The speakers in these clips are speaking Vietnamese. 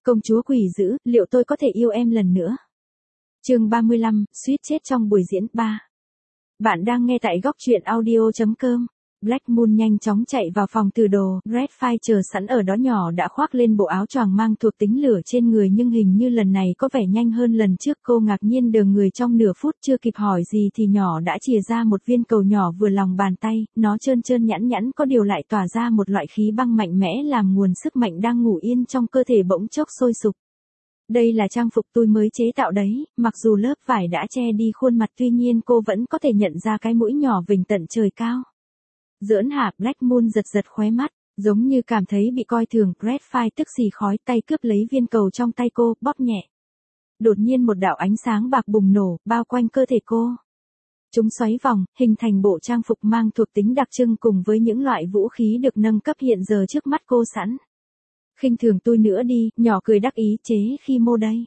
Công chúa quỷ dữ, liệu tôi có thể yêu em lần nữa? Chương 35, suýt chết trong buổi diễn 3. Bạn đang nghe tại góc truyện audio.com. Black Moon nhanh chóng chạy vào phòng từ đồ, Redfire chờ sẵn ở đó, nhỏ đã khoác lên bộ áo choàng mang thuộc tính lửa trên người, nhưng hình như lần này có vẻ nhanh hơn lần trước. Cô ngạc nhiên đờ người, trong nửa phút chưa kịp hỏi gì thì nhỏ đã chìa ra một viên cầu nhỏ vừa lòng bàn tay, nó trơn trơn nhẵn nhẵn, có điều lại tỏa ra một loại khí băng mạnh mẽ làm nguồn sức mạnh đang ngủ yên trong cơ thể bỗng chốc sôi sục. Đây là trang phục tôi mới chế tạo đấy, mặc dù lớp vải đã che đi khuôn mặt, tuy nhiên cô vẫn có thể nhận ra cái mũi nhỏ vểnh tận trời cao. Giỡn hả? Black Moon giật giật khóe mắt, giống như cảm thấy bị coi thường. Redfire tức xì khói, tay cướp lấy viên cầu trong tay cô, bóp nhẹ. Đột nhiên một đạo ánh sáng bạc bùng nổ, bao quanh cơ thể cô. Chúng xoáy vòng, hình thành bộ trang phục mang thuộc tính đặc trưng cùng với những loại vũ khí được nâng cấp hiện giờ trước mắt cô sẵn. Khinh thường tôi nữa đi, nhỏ cười đắc ý, chế khi mô đây.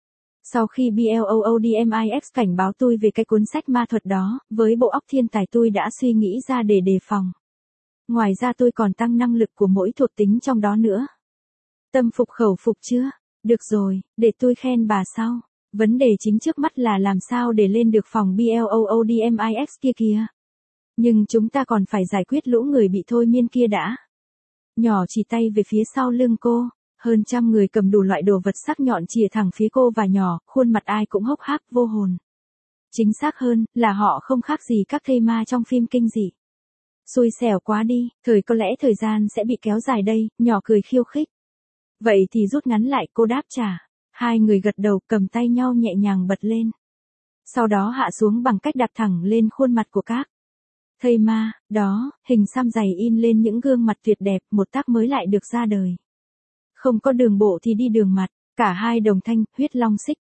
Sau khi BLOODMIX cảnh báo tôi về cái cuốn sách ma thuật đó, với bộ óc thiên tài tôi đã suy nghĩ ra để đề phòng. Ngoài ra tôi còn tăng năng lực của mỗi thuộc tính trong đó nữa. Tâm phục khẩu phục chưa? Được rồi, để tôi khen bà sau. Vấn đề chính trước mắt là làm sao để lên được phòng BLOODMIX kia kìa. Nhưng chúng ta còn phải giải quyết lũ người bị thôi miên kia đã. Nhỏ chỉ tay về phía sau lưng cô. Hơn trăm người cầm đủ loại đồ vật sắc nhọn chìa thẳng phía cô và nhỏ, khuôn mặt ai cũng hốc hác vô hồn. Chính xác hơn, là họ không khác gì các thây ma trong phim kinh dị. Xui xẻo quá đi, có lẽ thời gian sẽ bị kéo dài đây, nhỏ cười khiêu khích. Vậy thì rút ngắn lại, cô đáp trả. Hai người gật đầu, cầm tay nhau nhẹ nhàng bật lên. Sau đó hạ xuống bằng cách đặt thẳng lên khuôn mặt của các thây ma, đó, hình xăm dày in lên những gương mặt tuyệt đẹp, một tác mới lại được ra đời. Không có đường bộ thì đi đường mặt, cả hai đồng thanh, huyết long xích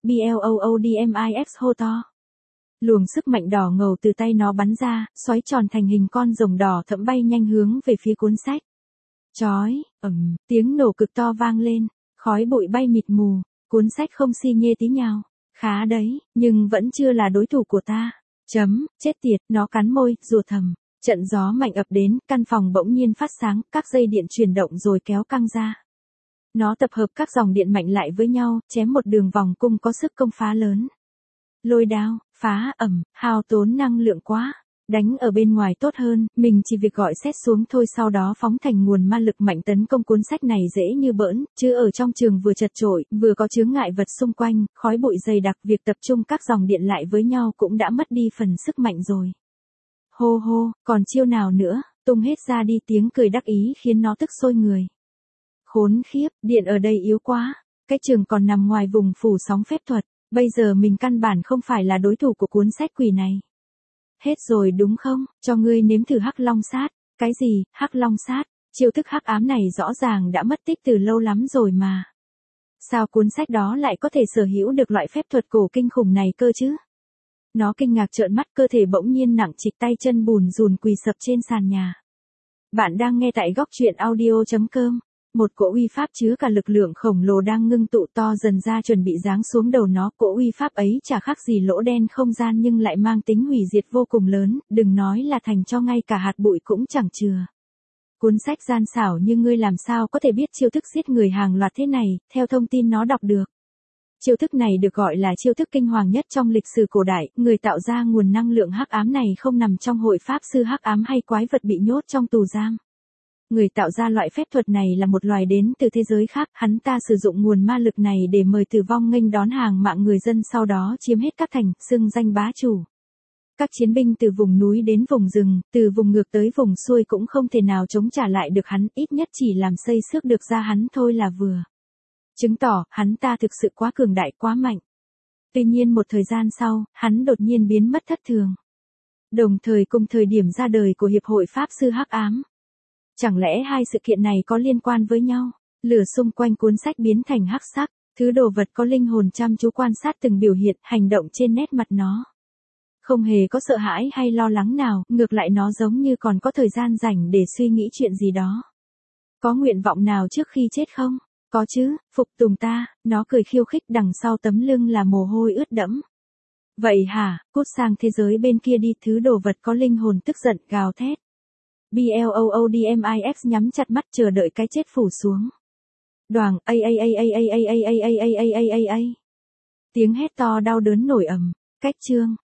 BLOODMIX hô to. Luồng sức mạnh đỏ ngầu từ tay nó bắn ra, xoáy tròn thành hình con rồng đỏ thẫm bay nhanh hướng về phía cuốn sách. Chói, tiếng nổ cực to vang lên, khói bụi bay mịt mù, cuốn sách không xi nhê tí nhào. Khá đấy, nhưng vẫn chưa là đối thủ của ta. Chết tiệt, nó cắn môi, rủa thầm. Trận gió mạnh ập đến, căn phòng bỗng nhiên phát sáng, các dây điện chuyển động rồi kéo căng ra. Nó tập hợp các dòng điện mạnh lại với nhau, chém một đường vòng cung có sức công phá lớn. Lôi đao, phá, hao tốn năng lượng quá. Đánh ở bên ngoài tốt hơn, mình chỉ việc gọi xét xuống thôi, sau đó phóng thành nguồn ma lực mạnh tấn công cuốn sách này dễ như bỡn, chứ ở trong trường vừa chật chội, vừa có chướng ngại vật xung quanh, khói bụi dày đặc, việc tập trung các dòng điện lại với nhau cũng đã mất đi phần sức mạnh rồi. Hô hô, còn chiêu nào nữa, tung hết ra đi, tiếng cười đắc ý khiến nó tức sôi người. Khốn khiếp, điện ở đây yếu quá, cái trường còn nằm ngoài vùng phủ sóng phép thuật, bây giờ mình căn bản không phải là đối thủ của cuốn sách quỷ này. Hết rồi đúng không, cho ngươi nếm thử hắc long sát. Cái gì, hắc long sát? Chiêu thức hắc ám này rõ ràng đã mất tích từ lâu lắm rồi mà. Sao cuốn sách đó lại có thể sở hữu được loại phép thuật cổ kinh khủng này cơ chứ? Nó kinh ngạc trợn mắt, cơ thể bỗng nhiên nặng trịch, tay chân bùn rùn quỳ sập trên sàn nhà. Bạn đang nghe tại góc truyện audio.com. Một cỗ uy pháp chứa cả lực lượng khổng lồ đang ngưng tụ to dần ra, chuẩn bị giáng xuống đầu nó. Cỗ uy pháp ấy chả khác gì lỗ đen không gian, nhưng lại mang tính hủy diệt vô cùng lớn, đừng nói là thành cho ngay cả hạt bụi cũng chẳng chừa. Cuốn sách gian xảo như ngươi làm sao có thể biết chiêu thức giết người hàng loạt thế này, theo thông tin nó đọc được. Chiêu thức này được gọi là chiêu thức kinh hoàng nhất trong lịch sử cổ đại, người tạo ra nguồn năng lượng hắc ám này không nằm trong hội pháp sư hắc ám hay quái vật bị nhốt trong tù giam. Người tạo ra loại phép thuật này là một loài đến từ thế giới khác, hắn ta sử dụng nguồn ma lực này để mời tử vong nghênh đón hàng mạng người dân, sau đó chiếm hết các thành, xưng danh bá chủ. Các chiến binh từ vùng núi đến vùng rừng, từ vùng ngược tới vùng xuôi cũng không thể nào chống trả lại được hắn, ít nhất chỉ làm xây xước được da hắn thôi là vừa. Chứng tỏ, hắn ta thực sự quá cường đại, quá mạnh. Tuy nhiên một thời gian sau, hắn đột nhiên biến mất thất thường. Đồng thời cùng thời điểm ra đời của Hiệp hội Pháp sư Hắc Ám. Chẳng lẽ hai sự kiện này có liên quan với nhau? Lửa xung quanh cuốn sách biến thành hắc sắc, thứ đồ vật có linh hồn chăm chú quan sát từng biểu hiện, hành động trên nét mặt nó. Không hề có sợ hãi hay lo lắng nào, ngược lại nó giống như còn có thời gian rảnh để suy nghĩ chuyện gì đó. Có nguyện vọng nào trước khi chết không? Có chứ, phục tùng ta, nó cười khiêu khích, đằng sau tấm lưng là mồ hôi ướt đẫm. Vậy hả, cút sang thế giới bên kia đi, thứ đồ vật có linh hồn tức giận gào thét. BLOODMIX nhắm chặt mắt chờ đợi cái chết phủ xuống. Đoàng, a a a a a a a a a a a a a a. Tiếng hét to đau đớn nổi ầm, cách chương.